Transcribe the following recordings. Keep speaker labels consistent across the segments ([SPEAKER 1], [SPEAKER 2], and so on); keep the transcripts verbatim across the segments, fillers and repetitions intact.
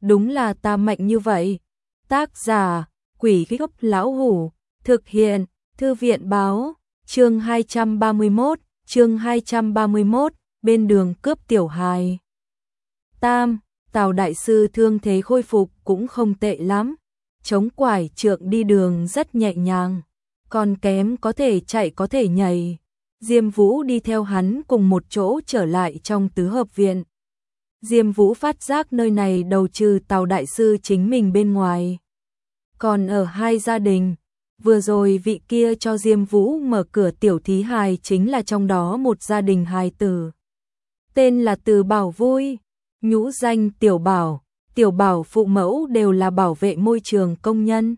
[SPEAKER 1] đúng là ta mạnh như vậy. Tác giả, Quỷ Gốc Lão Hủ, thực hiện, Thư viện báo, chương hai trăm ba mươi mốt, chương hai trăm ba mươi mốt, bên đường cướp tiểu hài. Tam, Tào đại sư thương thế khôi phục cũng không tệ lắm, chống quải trượng đi đường rất nhẹ nhàng, còn kém có thể chạy có thể nhảy. Diêm Vũ đi theo hắn cùng một chỗ trở lại trong tứ hợp viện. Diêm Vũ phát giác nơi này đầu trừ Tào đại sư chính mình bên ngoài, còn ở hai gia đình. Vừa rồi vị kia cho Diêm Vũ mở cửa tiểu thí hài chính là trong đó một gia đình hài tử. Tên là Từ Bảo Vui, nhũ danh Tiểu Bảo. Tiểu Bảo phụ mẫu đều là bảo vệ môi trường công nhân.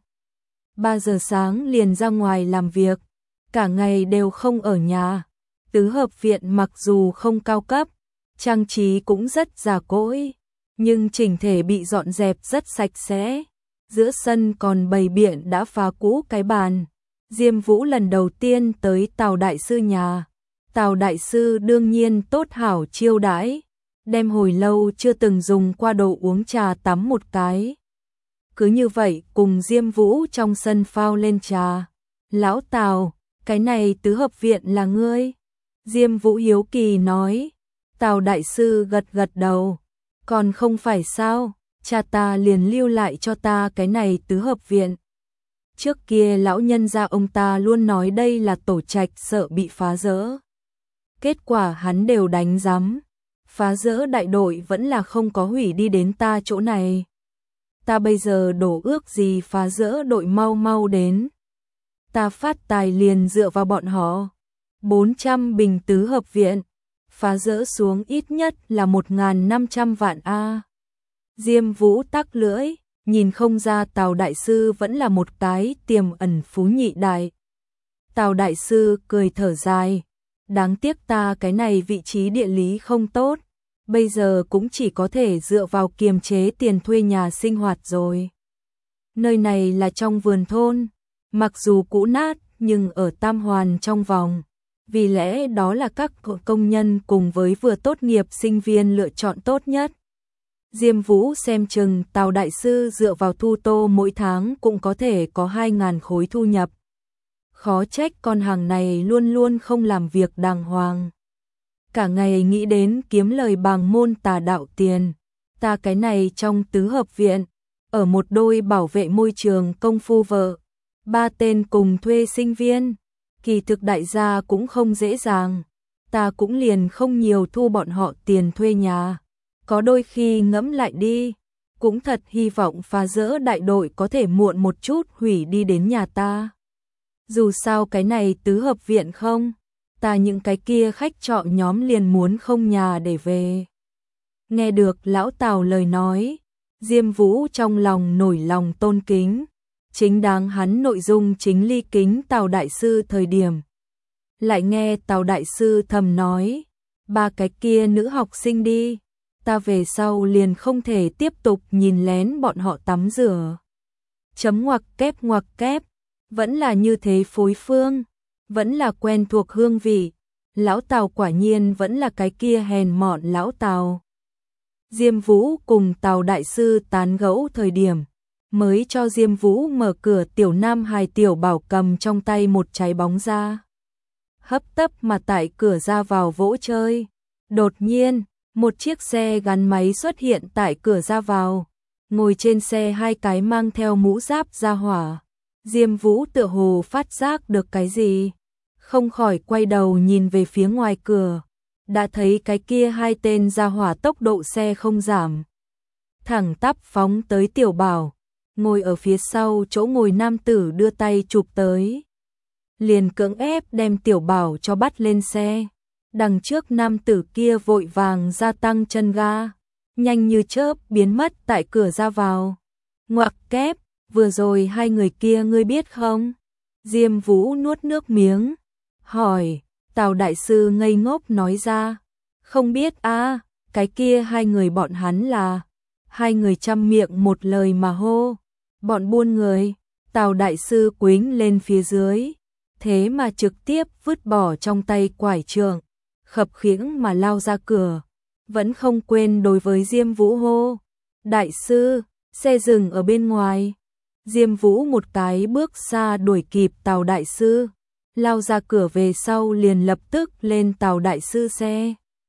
[SPEAKER 1] ba giờ sáng liền ra ngoài làm việc, cả ngày đều không ở nhà. Tứ hợp viện mặc dù không cao cấp, trang trí cũng rất già cỗi, nhưng chỉnh thể bị dọn dẹp rất sạch sẽ. Giữa sân còn bày biện đã phá cũ cái bàn. Diêm Vũ lần đầu tiên tới Tào đại sư nhà. Tào đại sư đương nhiên tốt hảo chiêu đãi, đem hồi lâu chưa từng dùng qua đồ uống trà tắm một cái. Cứ như vậy cùng Diêm Vũ trong sân phao lên trà. Lão Tào, cái này tứ hợp viện là ngươi? Diêm Vũ hiếu kỳ nói. Tào đại sư gật gật đầu. Còn không phải sao, cha ta liền lưu lại cho ta cái này tứ hợp viện. Trước kia lão nhân gia ông ta luôn nói đây là tổ trạch sợ bị phá rỡ. Kết quả hắn đều đánh giám. Phá rỡ đại đội vẫn là không có hủy đi đến ta chỗ này. Ta bây giờ đổ ước gì phá rỡ đội mau mau đến. Ta phát tài liền dựa vào bọn họ. bốn trăm bình tứ hợp viện, phá rỡ xuống ít nhất là một nghìn năm trăm vạn a. Diêm Vũ tắc lưỡi, nhìn không ra Tào đại sư vẫn là một cái tiềm ẩn phú nhị đại. Tào đại sư cười thở dài, đáng tiếc ta cái này vị trí địa lý không tốt, bây giờ cũng chỉ có thể dựa vào kiềm chế tiền thuê nhà sinh hoạt rồi. Nơi này là trong vườn thôn, mặc dù cũ nát nhưng ở Tam Hoàn trong vòng, vì lẽ đó là các công nhân cùng với vừa tốt nghiệp sinh viên lựa chọn tốt nhất. Diêm Vũ xem chừng Tào đại sư dựa vào thu tô mỗi tháng cũng có thể có hai nghìn khối thu nhập. Khó trách con hàng này luôn luôn không làm việc đàng hoàng. Cả ngày nghĩ đến kiếm lời bằng môn tà đạo tiền. Ta cái này trong tứ hợp viện, ở một đôi bảo vệ môi trường công phu vợ, ba tên cùng thuê sinh viên. Kỳ thực đại gia cũng không dễ dàng. Ta cũng liền không nhiều thu bọn họ tiền thuê nhà. Có đôi khi ngẫm lại đi, cũng thật hy vọng phá rỡ đại đội có thể muộn một chút hủy đi đến nhà ta. Dù sao cái này tứ hợp viện không, ta những cái kia khách trọ nhóm liền muốn không nhà để về. Nghe được lão Tào lời nói, Diêm Vũ trong lòng nổi lòng tôn kính, chính đáng hắn nội dung chính ly kính Tào đại sư thời điểm. Lại nghe Tào đại sư thầm nói, ba cái kia nữ học sinh đi, ta về sau liền không thể tiếp tục nhìn lén bọn họ tắm rửa. Chấm ngoặc kép ngoặc kép, vẫn là như thế phối phương, vẫn là quen thuộc hương vị. Lão Tào quả nhiên vẫn là cái kia hèn mọn lão Tào. Diêm Vũ cùng Tào đại sư tán gẫu thời điểm, mới cho Diêm Vũ mở cửa tiểu nam hài Tiểu Bảo cầm trong tay một trái bóng ra. Hấp tấp mà tại cửa ra vào vỗ chơi. Đột nhiên, một chiếc xe gắn máy xuất hiện tại cửa ra vào. Ngồi trên xe hai cái mang theo mũ giáp gia hỏa. Diêm Vũ tựa hồ phát giác được cái gì, không khỏi quay đầu nhìn về phía ngoài cửa. Đã thấy cái kia hai tên gia hỏa tốc độ xe không giảm, thẳng tắp phóng tới Tiểu Bảo. Ngồi ở phía sau chỗ ngồi nam tử đưa tay chụp tới, liền cưỡng ép đem Tiểu Bảo cho bắt lên xe. Đằng trước nam tử kia vội vàng gia tăng chân ga, nhanh như chớp biến mất tại cửa ra vào. Ngoặc kép, vừa rồi hai người kia ngươi biết không? Diêm Vũ nuốt nước miếng, hỏi. Tào đại sư ngây ngốc nói ra, không biết a, à, cái kia hai người bọn hắn là. Hai người chăm miệng một lời mà hô, bọn buôn người. Tào đại sư quính lên phía dưới, thế mà trực tiếp vứt bỏ trong tay quải trượng, khập khiễng mà lao ra cửa, vẫn không quên đối với Diêm Vũ hô, Đại sư, xe dừng ở bên ngoài. Diêm Vũ một cái bước xa đuổi kịp Tào đại sư, lao ra cửa về sau liền lập tức lên Tào đại sư xe.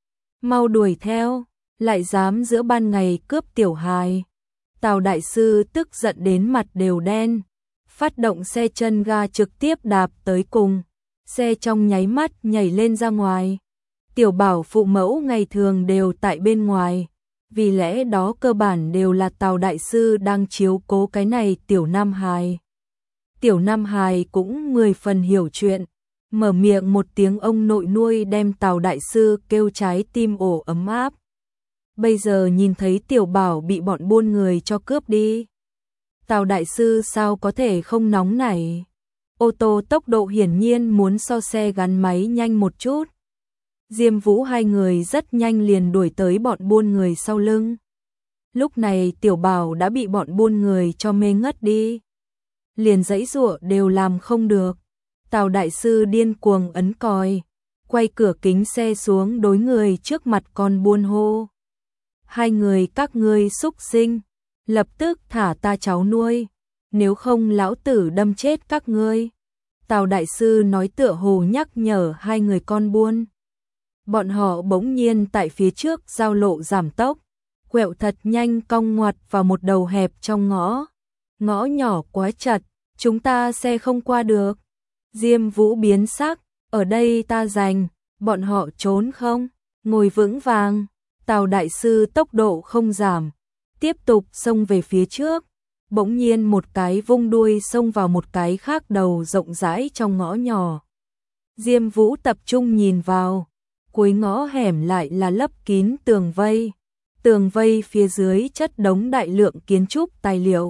[SPEAKER 1] Mau đuổi theo, lại dám giữa ban ngày cướp tiểu hài. Tào đại sư tức giận đến mặt đều đen, phát động xe chân ga trực tiếp đạp tới cùng, xe trong nháy mắt nhảy lên ra ngoài. Tiểu Bảo phụ mẫu ngày thường đều tại bên ngoài, vì lẽ đó cơ bản đều là Tào đại sư đang chiếu cố cái này tiểu nam hài. Tiểu nam hài cũng mười phần hiểu chuyện, mở miệng một tiếng ông nội nuôi đem Tào đại sư kêu trái tim ổ ấm áp. Bây giờ nhìn thấy Tiểu Bảo bị bọn buôn người cho cướp đi, Tào đại sư sao có thể không nóng nảy. Ô tô tốc độ hiển nhiên muốn so xe gắn máy nhanh một chút. Diêm Vũ hai người rất nhanh liền đuổi tới bọn buôn người sau lưng. Lúc này Tiểu Bảo đã bị bọn buôn người cho mê ngất đi, liền giãy giụa đều làm không được. Tào đại sư điên cuồng ấn còi, quay cửa kính xe xuống đối người trước mặt con buôn hô. Hai người các ngươi xúc sinh, lập tức thả ta cháu nuôi, nếu không lão tử đâm chết các ngươi. Tào đại sư nói tựa hồ nhắc nhở hai người con buôn. Bọn họ bỗng nhiên tại phía trước giao lộ giảm tốc, quẹo thật nhanh cong ngoặt vào một đầu hẹp trong ngõ. Ngõ nhỏ quá chật, chúng ta xe không qua được. Diêm Vũ biến sắc, ở đây ta giành, bọn họ trốn không? Ngồi vững vàng. Tào đại sư tốc độ không giảm, tiếp tục xông về phía trước. Bỗng nhiên một cái vung đuôi xông vào một cái khác đầu rộng rãi trong ngõ nhỏ. Diêm Vũ tập trung nhìn vào, cuối ngõ hẻm lại là lấp kín tường vây. Tường vây phía dưới chất đống đại lượng kiến trúc tài liệu.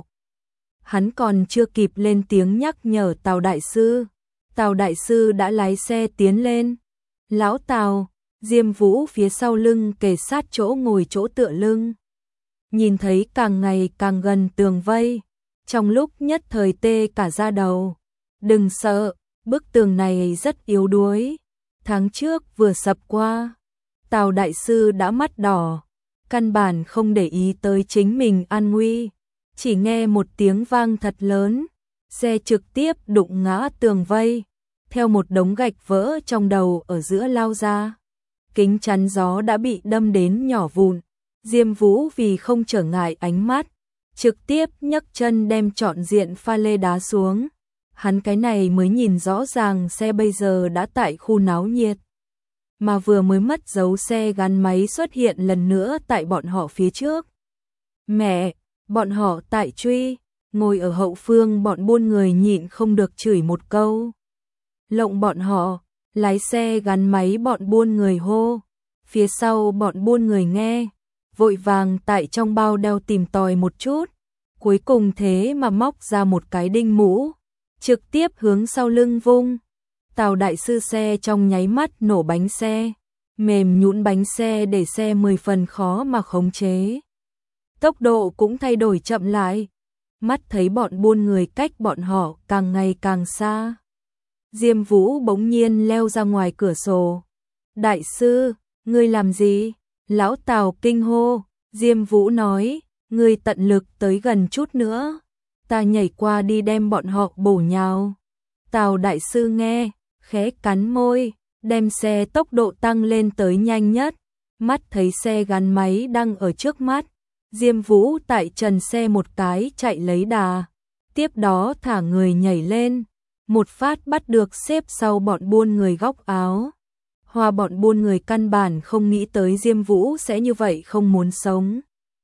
[SPEAKER 1] Hắn còn chưa kịp lên tiếng nhắc nhở Tào đại sư, Tào đại sư đã lái xe tiến lên. Lão Tào, Diêm Vũ phía sau lưng kề sát chỗ ngồi chỗ tựa lưng. Nhìn thấy càng ngày càng gần tường vây, trong lúc nhất thời tê cả da đầu. Đừng sợ, bức tường này rất yếu đuối, tháng trước vừa sập qua. Tào đại sư đã mắt đỏ, căn bản không để ý tới chính mình an nguy. Chỉ nghe một tiếng vang thật lớn, xe trực tiếp đụng ngã tường vây, theo một đống gạch vỡ trong đầu ở giữa lao ra. Kính chắn gió đã bị đâm đến nhỏ vụn. Diêm Vũ vì không trở ngại ánh mắt, trực tiếp nhấc chân đem trọn diện pha lê đá xuống. Hắn cái này mới nhìn rõ ràng xe bây giờ đã tại khu náo nhiệt, mà vừa mới mất dấu xe gắn máy xuất hiện lần nữa tại bọn họ phía trước. Mẹ, bọn họ tại truy. Ngồi ở hậu phương bọn buôn người nhịn không được chửi một câu. Lộng bọn họ. Lái xe gắn máy bọn buôn người hô. Phía sau bọn buôn người nghe, vội vàng tại trong bao đeo tìm tòi một chút, cuối cùng thế mà móc ra một cái đinh mũ, trực tiếp hướng sau lưng vung. Tào đại sư xe trong nháy mắt nổ bánh xe, mềm nhũn bánh xe để xe mười phần khó mà khống chế. Tốc độ cũng thay đổi chậm lại, mắt thấy bọn buôn người cách bọn họ càng ngày càng xa. Diêm Vũ bỗng nhiên leo ra ngoài cửa sổ. Đại sư, ngươi làm gì? Lão Tào kinh hô. Diêm Vũ nói, ngươi tận lực tới gần chút nữa, ta nhảy qua đi đem bọn họ bổ nhào. Tào đại sư nghe, khẽ cắn môi, đem xe tốc độ tăng lên tới nhanh nhất. Mắt thấy xe gắn máy đang ở trước mắt, Diêm Vũ tại trần xe một cái chạy lấy đà, tiếp đó thả người nhảy lên, một phát bắt được xếp sau bọn buôn người góc áo. Hoa bọn buôn người căn bản không nghĩ tới Diêm Vũ sẽ như vậy không muốn sống.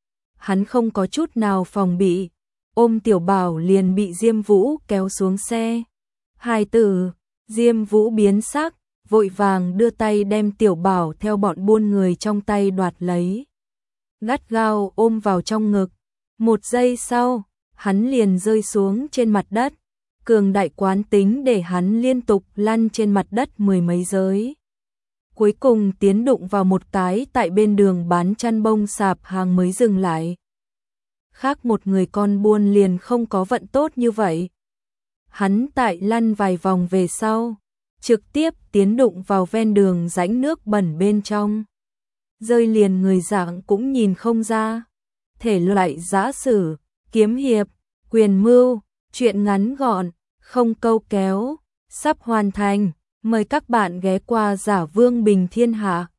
[SPEAKER 1] Hắn không có chút nào phòng bị, ôm Tiểu Bảo liền bị Diêm Vũ kéo xuống xe. Hai tử, Diêm Vũ biến sắc, vội vàng đưa tay đem Tiểu Bảo theo bọn buôn người trong tay đoạt lấy, gắt gao ôm vào trong ngực. Một giây sau, hắn liền rơi xuống trên mặt đất, cường đại quán tính để hắn liên tục lăn trên mặt đất mười mấy giới. Cuối cùng tiến đụng vào một cái tại bên đường bán chăn bông sạp hàng mới dừng lại. Khác một người con buôn liền không có vận tốt như vậy. Hắn tại lăn vài vòng về sau, trực tiếp tiến đụng vào ven đường rãnh nước bẩn bên trong. Rơi liền người dạng cũng nhìn không ra. thể loại giã sử, kiếm hiệp, quyền mưu, truyện ngắn gọn, không câu kéo, sắp hoàn thành. Mời các bạn ghé qua Giả Vương Bình Thiên Hạ.